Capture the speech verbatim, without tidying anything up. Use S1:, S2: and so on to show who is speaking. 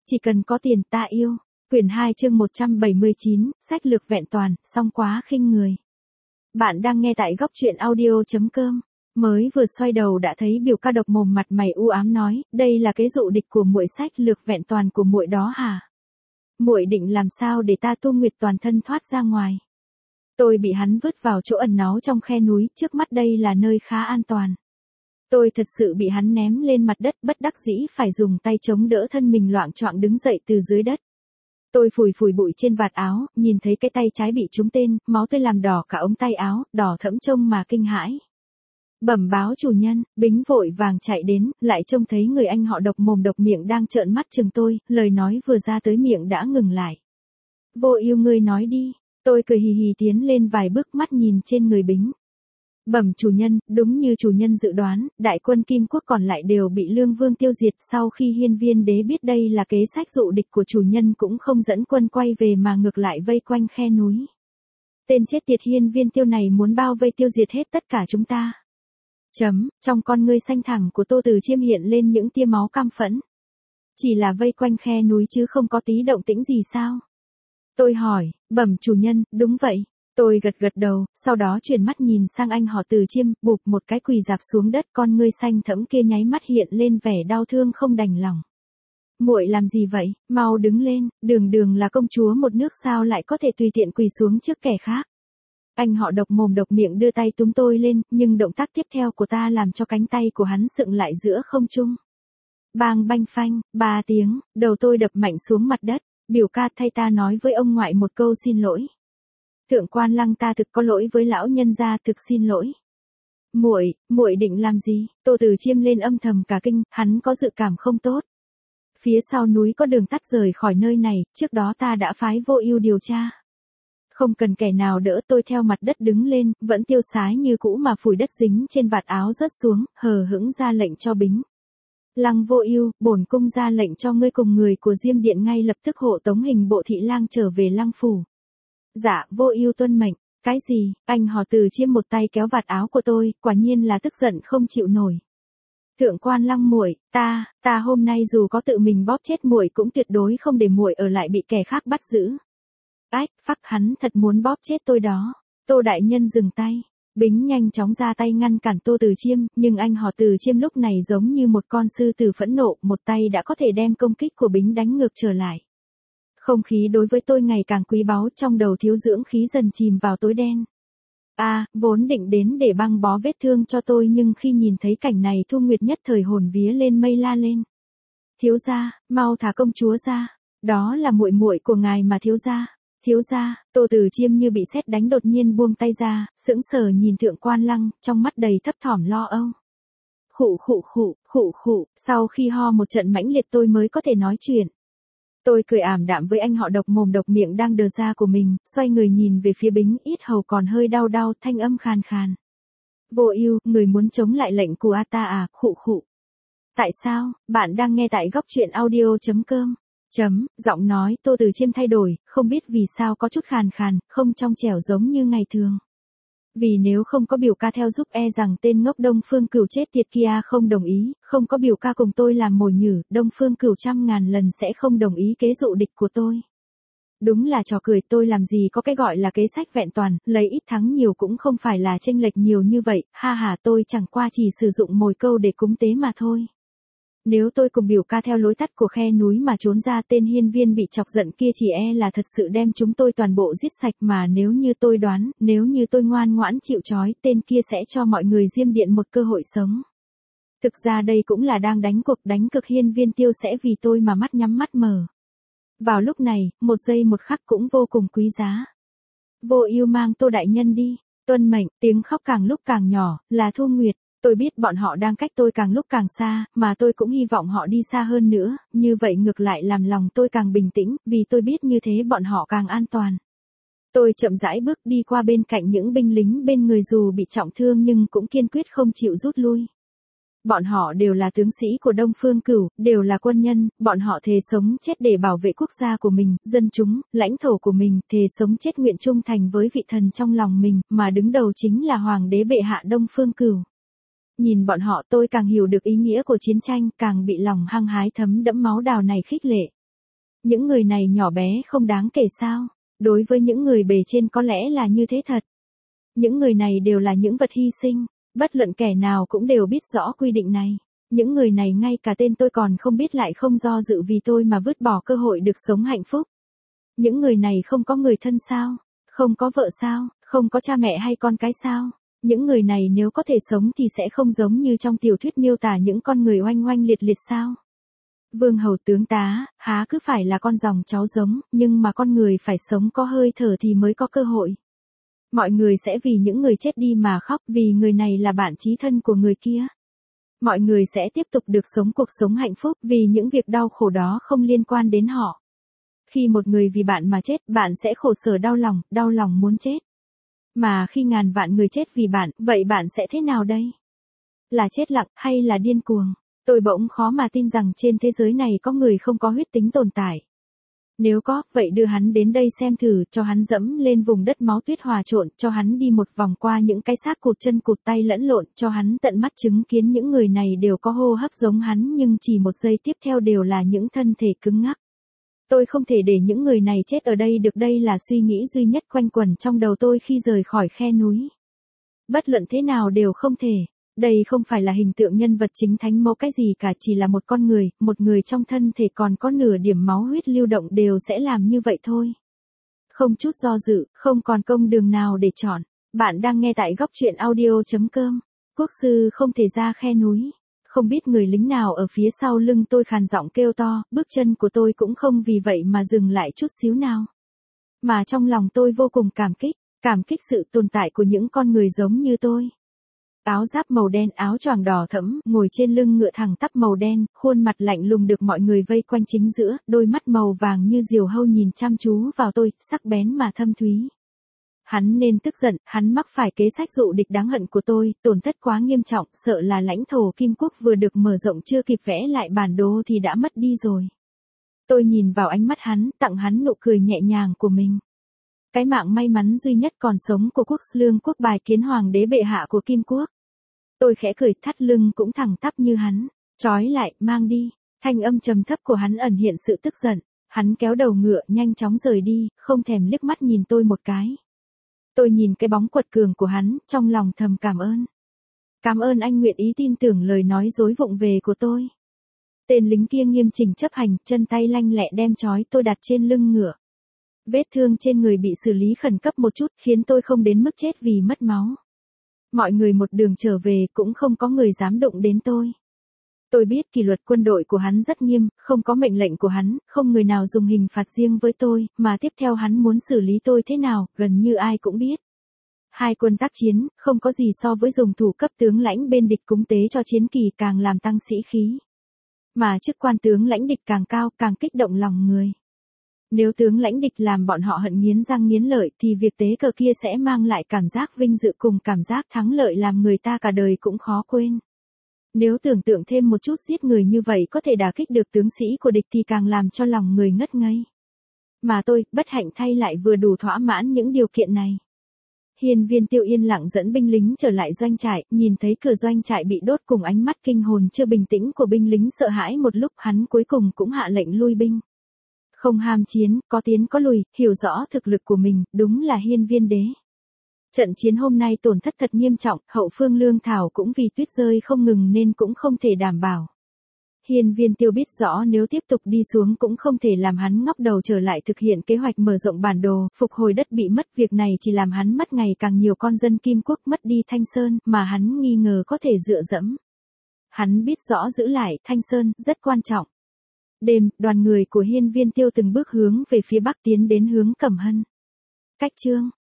S1: Chỉ cần có tiền ta yêu. Quyển hai chương một trăm bảy mươi chín, sách lược vẹn toàn, song quá khinh người. Bạn đang nghe tại góc truyện audio.com. Mới vừa xoay đầu đã thấy biểu ca độc mồm mặt mày u ám nói, đây là cái dụ địch của muội, sách lược vẹn toàn của muội đó hả? Muội định làm sao để ta Tu Nguyệt toàn thân thoát ra ngoài? Tôi bị hắn vứt vào chỗ ẩn náu trong khe núi, trước mắt đây là nơi khá an toàn. Tôi thật sự bị hắn ném lên mặt đất, bất đắc dĩ phải dùng tay chống đỡ thân mình loạng choạng đứng dậy từ dưới đất. Tôi phủi phủi bụi trên vạt áo, nhìn thấy cái tay trái bị trúng tên, máu tươi làm đỏ cả ống tay áo, đỏ thẫm trông mà kinh hãi. Bẩm báo chủ nhân, Bính vội vàng chạy đến, lại trông thấy người anh họ độc mồm độc miệng đang trợn mắt chừng tôi, lời nói vừa ra tới miệng đã ngừng lại. Vô Ưu, ngươi nói đi. Tôi cười hì hì tiến lên vài bước, mắt nhìn trên người Bính. Bẩm chủ nhân, đúng như chủ nhân dự đoán, đại quân Kim Quốc còn lại đều bị Lương Vương tiêu diệt. Sau khi Hiên Viên đế biết đây là kế sách dụ địch của chủ nhân cũng không dẫn quân quay về mà ngược lại vây quanh khe núi. Tên chết tiệt Hiên Viên Tiêu này muốn bao vây tiêu diệt hết tất cả chúng ta. Chấm, trong con ngươi xanh thẳm của Tô Từ Chiêm hiện lên những tia máu căm phẫn. Chỉ là vây quanh khe núi chứ không có tí động tĩnh gì sao? Tôi hỏi, bẩm chủ nhân, đúng vậy. Tôi gật gật đầu, sau đó chuyển mắt nhìn sang anh họ Từ Chiêm, bụp một cái quỳ dạp xuống đất, con ngươi xanh thẫm kia nháy mắt hiện lên vẻ đau thương không đành lòng. Muội làm gì vậy, mau đứng lên, đường đường là công chúa một nước sao lại có thể tùy tiện quỳ xuống trước kẻ khác. Anh họ độc mồm độc miệng đưa tay túm tôi lên, nhưng động tác tiếp theo của ta làm cho cánh tay của hắn sựng lại giữa không trung. Bang banh phanh, ba tiếng, đầu tôi đập mạnh xuống mặt đất, biểu ca thay ta nói với ông ngoại một câu xin lỗi. Thượng quan Lăng, ta thực có lỗi với lão nhân gia, thực xin lỗi. Muội, muội định làm gì? Tô Từ Chiêm lên âm thầm cả kinh, hắn có dự cảm không tốt. Phía sau núi có đường tắt rời khỏi nơi này, trước đó ta đã phái Vô Ưu điều tra. Không cần kẻ nào đỡ, tôi theo mặt đất đứng lên, vẫn tiêu sái như cũ mà phủi đất dính trên vạt áo rớt xuống, hờ hững ra lệnh cho Bính. Lăng Vô Ưu, bổn cung ra lệnh cho ngươi cùng người của Diêm Điện ngay lập tức hộ tống Hình Bộ thị lang trở về Lăng phủ. Dạ, Vô Ưu tuân mệnh. Cái gì? Anh họ Từ Chiêm một tay kéo vạt áo của tôi, quả nhiên là tức giận không chịu nổi. Thượng quan Lăng muội, ta, ta hôm nay dù có tự mình bóp chết muội cũng tuyệt đối không để muội ở lại bị kẻ khác bắt giữ. Ách, phắc, hắn thật muốn bóp chết tôi đó. Tô đại nhân dừng tay. Bính nhanh chóng ra tay ngăn cản Tô Từ Chiêm, nhưng anh họ Từ Chiêm lúc này giống như một con sư tử phẫn nộ, một tay đã có thể đem công kích của Bính đánh ngược trở lại. Không khí đối với tôi ngày càng quý báu, trong đầu thiếu dưỡng khí dần chìm vào tối đen. A, à, vốn định đến để băng bó vết thương cho tôi, nhưng khi nhìn thấy cảnh này Thu Nguyệt nhất thời hồn vía lên mây la lên. Thiếu gia, mau thả công chúa ra. Đó là muội muội của ngài mà thiếu gia. Thiếu gia, Tô Từ Chiêm như bị sét đánh đột nhiên buông tay ra, sững sờ nhìn Thượng quan Lăng, trong mắt đầy thấp thỏm lo âu. Khụ khụ khụ, khụ khụ, sau khi ho một trận mãnh liệt tôi mới có thể nói chuyện. Tôi cười ảm đạm với anh họ độc mồm độc miệng đang đờ ra của mình, xoay người nhìn về phía Bính, yết hầu còn hơi đau đau, thanh âm khàn khàn. Vô Ưu, người muốn chống lại lệnh của a ta à? Khụ khụ. Tại sao? Bạn đang nghe tại góc truyện audio.com. Chấm, giọng nói Tô Từ Chiêm thay đổi, không biết vì sao có chút khàn khàn, không trong trẻo giống như ngày thường. Vì nếu không có biểu ca theo giúp e rằng tên ngốc Đông Phương Cửu chết tiệt kia không đồng ý, không có biểu ca cùng tôi làm mồi nhử, Đông Phương Cửu trăm ngàn lần sẽ không đồng ý kế dụ địch của tôi. Đúng là trò cười, tôi làm gì có cái gọi là kế sách vẹn toàn, lấy ít thắng nhiều cũng không phải là chênh lệch nhiều như vậy, ha ha, tôi chẳng qua chỉ sử dụng mồi câu để cúng tế mà thôi. Nếu tôi cùng biểu ca theo lối tắt của khe núi mà trốn ra, tên Hiên Viên bị chọc giận kia chỉ e là thật sự đem chúng tôi toàn bộ giết sạch, mà nếu như tôi đoán, nếu như tôi ngoan ngoãn chịu trói, tên kia sẽ cho mọi người Diêm Điện một cơ hội sống. Thực ra đây cũng là đang đánh cuộc, đánh cực, Hiên Viên Tiêu sẽ vì tôi mà mắt nhắm mắt mở. Vào lúc này, một giây một khắc cũng vô cùng quý giá. Vô Ưu, mang Tô đại nhân đi. Tuân mệnh. Tiếng khóc càng lúc càng nhỏ, là Thu Nguyệt. Tôi biết bọn họ đang cách tôi càng lúc càng xa, mà tôi cũng hy vọng họ đi xa hơn nữa, như vậy ngược lại làm lòng tôi càng bình tĩnh, vì tôi biết như thế bọn họ càng an toàn. Tôi chậm rãi bước đi qua bên cạnh những binh lính bên người dù bị trọng thương nhưng cũng kiên quyết không chịu rút lui. Bọn họ đều là tướng sĩ của Đông Phương Cửu, đều là quân nhân, bọn họ thề sống chết để bảo vệ quốc gia của mình, dân chúng, lãnh thổ của mình, thề sống chết nguyện trung thành với vị thần trong lòng mình, mà đứng đầu chính là Hoàng đế bệ hạ Đông Phương Cửu. Nhìn bọn họ tôi càng hiểu được ý nghĩa của chiến tranh, càng bị lòng hăng hái thấm đẫm máu đào này khích lệ. Những người này nhỏ bé không đáng kể sao? Đối với những người bề trên có lẽ là như thế thật. Những người này đều là những vật hy sinh, bất luận kẻ nào cũng đều biết rõ quy định này. Những người này ngay cả tên tôi còn không biết lại không do dự vì tôi mà vứt bỏ cơ hội được sống hạnh phúc. Những người này không có người thân sao? Không có vợ sao? Không có cha mẹ hay con cái sao? Những người này nếu có thể sống thì sẽ không giống như trong tiểu thuyết miêu tả những con người oanh oanh liệt liệt sao? Vương hầu tướng tá, há cứ phải là con dòng cháu giống, nhưng mà con người phải sống có hơi thở thì mới có cơ hội. Mọi người sẽ vì những người chết đi mà khóc vì người này là bạn chí thân của người kia. Mọi người sẽ tiếp tục được sống cuộc sống hạnh phúc vì những việc đau khổ đó không liên quan đến họ. Khi một người vì bạn mà chết, bạn sẽ khổ sở đau lòng, đau lòng muốn chết. Mà khi ngàn vạn người chết vì bạn, vậy bạn sẽ thế nào đây? Là chết lặng hay là điên cuồng? Tôi bỗng khó mà tin rằng trên thế giới này có người không có huyết tính tồn tại. Nếu có, vậy đưa hắn đến đây xem thử, cho hắn dẫm lên vùng đất máu tuyết hòa trộn, cho hắn đi một vòng qua những cái xác cụt chân cụt tay lẫn lộn, cho hắn tận mắt chứng kiến những người này đều có hô hấp giống hắn nhưng chỉ một giây tiếp theo đều là những thân thể cứng ngắc. Tôi không thể để những người này chết ở đây được, đây là suy nghĩ duy nhất quanh quẩn trong đầu tôi khi rời khỏi khe núi. Bất luận thế nào đều không thể. Đây không phải là hình tượng nhân vật chính thánh mẫu cái gì cả, chỉ là một con người, một người trong thân thể còn có nửa điểm máu huyết lưu động đều sẽ làm như vậy thôi. Không chút do dự, không còn công đường nào để chọn. Bạn đang nghe tại góc truyện audio chấm com. Quốc sư không thể ra khe núi. Không biết người lính nào ở phía sau lưng tôi khàn giọng kêu to, bước chân của tôi cũng không vì vậy mà dừng lại chút xíu nào. Mà trong lòng tôi vô cùng cảm kích, cảm kích sự tồn tại của những con người giống như tôi. Áo giáp màu đen, áo choàng đỏ thẫm, ngồi trên lưng ngựa thẳng tắp màu đen, khuôn mặt lạnh lùng được mọi người vây quanh chính giữa, đôi mắt màu vàng như diều hâu nhìn chăm chú vào tôi, sắc bén mà thâm thúy. Hắn nên tức giận, hắn mắc phải kế sách dụ địch đáng hận của tôi, tổn thất quá nghiêm trọng, sợ là lãnh thổ Kim Quốc vừa được mở rộng chưa kịp vẽ lại bản đồ thì đã mất đi rồi. Tôi nhìn vào ánh mắt hắn, tặng hắn nụ cười nhẹ nhàng của mình. Cái mạng may mắn duy nhất còn sống của quốc lương quốc bài kiến hoàng đế bệ hạ của Kim Quốc. Tôi khẽ cười, thắt lưng cũng thẳng tắp như hắn. Trói lại, mang đi. Thanh âm trầm thấp của hắn ẩn hiện sự tức giận. Hắn kéo đầu ngựa nhanh chóng rời đi, không thèm liếc mắt nhìn tôi một cái. Tôi nhìn cái bóng quật cường của hắn, trong lòng thầm cảm ơn. Cảm ơn anh nguyện ý tin tưởng lời nói dối vụng về của tôi. Tên lính kia nghiêm chỉnh chấp hành, chân tay lanh lẹ đem trói tôi đặt trên lưng ngựa. Vết thương trên người bị xử lý khẩn cấp một chút khiến tôi không đến mức chết vì mất máu. Mọi người một đường trở về cũng không có người dám đụng đến tôi. Tôi biết kỷ luật quân đội của hắn rất nghiêm, không có mệnh lệnh của hắn, không người nào dùng hình phạt riêng với tôi, mà tiếp theo hắn muốn xử lý tôi thế nào, gần như ai cũng biết. Hai quân tác chiến, không có gì so với dùng thủ cấp tướng lãnh bên địch cúng tế cho chiến kỳ càng làm tăng sĩ khí. Mà chức quan tướng lãnh địch càng cao, càng kích động lòng người. Nếu tướng lãnh địch làm bọn họ hận nghiến răng nghiến lợi thì việc tế cờ kia sẽ mang lại cảm giác vinh dự cùng cảm giác thắng lợi làm người ta cả đời cũng khó quên. Nếu tưởng tượng thêm một chút giết người như vậy có thể đả kích được tướng sĩ của địch thì càng làm cho lòng người ngất ngây. Mà tôi, bất hạnh thay lại vừa đủ thỏa mãn những điều kiện này. Hiên Viên Tiêu yên lặng dẫn binh lính trở lại doanh trại, nhìn thấy cửa doanh trại bị đốt cùng ánh mắt kinh hồn chưa bình tĩnh của binh lính sợ hãi một lúc hắn cuối cùng cũng hạ lệnh lui binh. Không ham chiến, có tiến có lùi, hiểu rõ thực lực của mình, đúng là Hiên Viên đế. Trận chiến hôm nay tổn thất thật nghiêm trọng, hậu phương lương thảo cũng vì tuyết rơi không ngừng nên cũng không thể đảm bảo. Hiên Viên Tiêu biết rõ nếu tiếp tục đi xuống cũng không thể làm hắn ngóc đầu trở lại thực hiện kế hoạch mở rộng bản đồ, phục hồi đất bị mất, việc này chỉ làm hắn mất ngày càng nhiều con dân Kim Quốc, mất đi Thanh Sơn, mà hắn nghi ngờ có thể dựa dẫm. Hắn biết rõ giữ lại Thanh Sơn rất quan trọng. Đêm, đoàn người của Hiên Viên Tiêu từng bước hướng về phía bắc tiến đến hướng Cẩm Hân. Cách chương